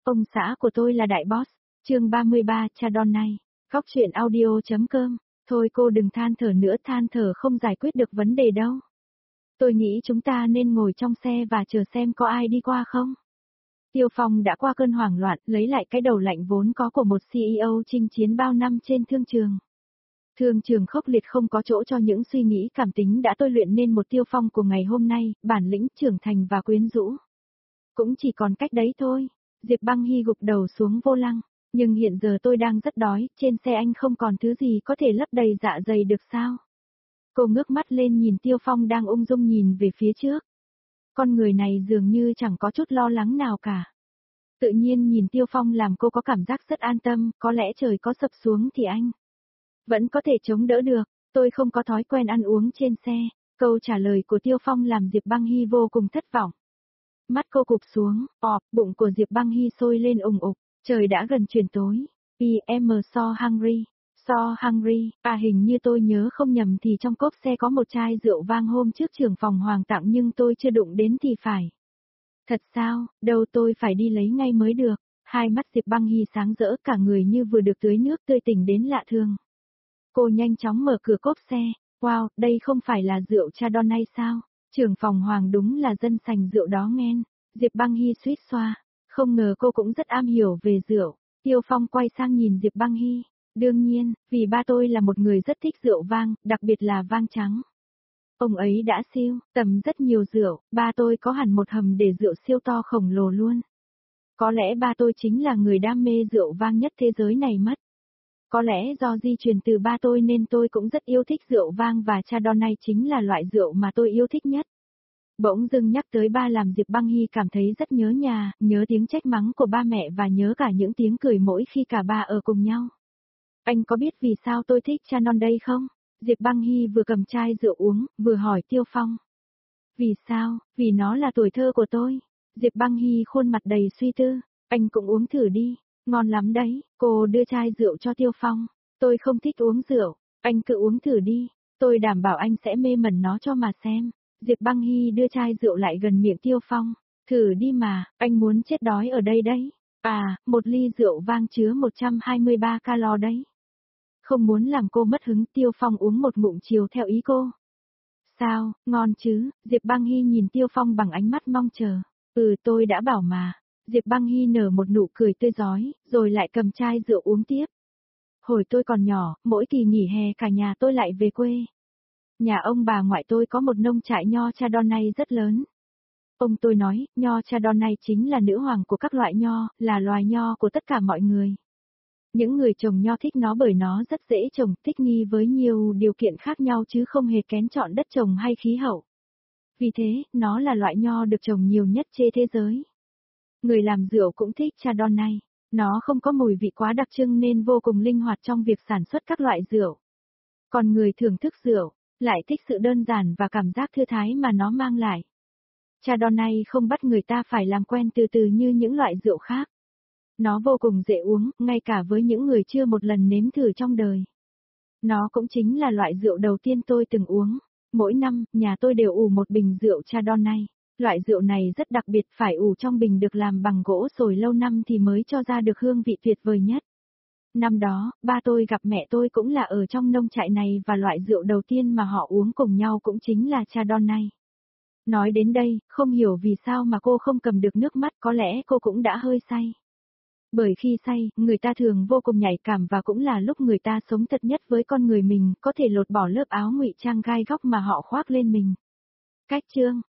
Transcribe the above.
Ông xã của tôi là đại boss. Chương 33 Chardonnay. Góc truyện audio.com. Thôi cô đừng than thở nữa, than thở không giải quyết được vấn đề đâu. Tôi nghĩ chúng ta nên ngồi trong xe và chờ xem có ai đi qua không. Tiêu Phong đã qua cơn hoảng loạn, lấy lại cái đầu lạnh vốn có của một CEO chinh chiến bao năm trên thương trường. Thương trường khốc liệt không có chỗ cho những suy nghĩ cảm tính đã tôi luyện nên một Tiêu Phong của ngày hôm nay, bản lĩnh, trưởng thành và quyến rũ. Cũng chỉ còn cách đấy thôi. Diệp Băng Hy gục đầu xuống vô lăng. Nhưng hiện giờ tôi đang rất đói, trên xe anh không còn thứ gì có thể lấp đầy dạ dày được sao? Cô ngước mắt lên nhìn Tiêu Phong đang ung dung nhìn về phía trước. Con người này dường như chẳng có chút lo lắng nào cả. Tự nhiên nhìn Tiêu Phong làm cô có cảm giác rất an tâm, có lẽ trời có sập xuống thì anh vẫn có thể chống đỡ được. Tôi không có thói quen ăn uống trên xe. Câu trả lời của Tiêu Phong làm Diệp Băng Hy vô cùng thất vọng. Mắt cô cụp xuống, bụng của Diệp Băng Hy sôi lên ùng ục, trời đã gần chuyển tối. PM so hungry, hình như tôi nhớ không nhầm thì trong cốp xe có một chai rượu vang hôm trước trưởng phòng Hoàng tặng nhưng tôi chưa đụng đến thì phải. Thật sao, đâu tôi phải đi lấy ngay mới được. Hai mắt Diệp Băng Hy sáng rỡ, cả người như vừa được tưới nước tươi tỉnh đến lạ thường. Cô nhanh chóng mở cửa cốp xe, wow, đây không phải là rượu Chardonnay sao? Trưởng phòng Hoàng đúng là dân sành rượu đó nghen. Diệp Băng Hy suýt xoa, không ngờ cô cũng rất am hiểu về rượu. Tiêu Phong quay sang nhìn Diệp Băng Hy. Đương nhiên, vì ba tôi là một người rất thích rượu vang, đặc biệt là vang trắng. Ông ấy đã siêu tầm rất nhiều rượu, ba tôi có hẳn một hầm để rượu siêu to khổng lồ luôn. Có lẽ ba tôi chính là người đam mê rượu vang nhất thế giới này mất. Có lẽ do di truyền từ ba tôi nên tôi cũng rất yêu thích rượu vang và Chardonnay chính là loại rượu mà tôi yêu thích nhất. Bỗng dưng nhắc tới ba làm Diệp Băng Hy cảm thấy rất nhớ nhà, nhớ tiếng trách mắng của ba mẹ và nhớ cả những tiếng cười mỗi khi cả ba ở cùng nhau. Anh có biết vì sao tôi thích Chardonnay không? Diệp Băng Hy vừa cầm chai rượu uống, vừa hỏi Tiêu Phong. Vì sao? Vì nó là tuổi thơ của tôi. Diệp Băng Hy khuôn mặt đầy suy tư. Anh cũng uống thử đi, ngon lắm đấy. Cô đưa chai rượu cho Tiêu Phong. Tôi không thích uống rượu, anh cứ uống thử đi. Tôi đảm bảo anh sẽ mê mẩn nó cho mà xem. Diệp Băng Hy đưa chai rượu lại gần miệng Tiêu Phong. Thử đi mà, anh muốn chết đói ở đây đấy. Một ly rượu vang chứa 123 calo đấy. Không muốn làm cô mất hứng, Tiêu Phong uống một ngụm chiều theo ý cô. Sao, ngon chứ? Diệp Băng Hy nhìn Tiêu Phong bằng ánh mắt mong chờ. Tôi đã bảo mà. Diệp Băng Hy nở một nụ cười tươi rói, rồi lại cầm chai rượu uống tiếp. Hồi tôi còn nhỏ, mỗi kỳ nghỉ hè cả nhà tôi lại về quê. Nhà ông bà ngoại tôi có một nông trại nho Chardonnay rất lớn. Ông tôi nói, nho Chardonnay chính là nữ hoàng của các loại nho, là loài nho của tất cả mọi người. Những người trồng nho thích nó bởi nó rất dễ trồng, thích nghi với nhiều điều kiện khác nhau chứ không hề kén chọn đất trồng hay khí hậu. Vì thế, nó là loại nho được trồng nhiều nhất trên thế giới. Người làm rượu cũng thích Chardonnay. Nó không có mùi vị quá đặc trưng nên vô cùng linh hoạt trong việc sản xuất các loại rượu. Còn người thưởng thức rượu, lại thích sự đơn giản và cảm giác thư thái mà nó mang lại. Chardonnay không bắt người ta phải làm quen từ từ như những loại rượu khác. Nó vô cùng dễ uống, ngay cả với những người chưa một lần nếm thử trong đời. Nó cũng chính là loại rượu đầu tiên tôi từng uống. Mỗi năm, nhà tôi đều ủ một bình rượu Chardonnay. Loại rượu này rất đặc biệt, phải ủ trong bình được làm bằng gỗ sồi lâu năm thì mới cho ra được hương vị tuyệt vời nhất. Năm đó, ba tôi gặp mẹ tôi cũng là ở trong nông trại này và loại rượu đầu tiên mà họ uống cùng nhau cũng chính là Chardonnay. Nói đến đây, không hiểu vì sao mà cô không cầm được nước mắt, có lẽ cô cũng đã hơi say. Bởi khi say, người ta thường vô cùng nhạy cảm và cũng là lúc người ta sống thật nhất với con người mình, có thể lột bỏ lớp áo ngụy trang gai góc mà họ khoác lên mình. Cách chương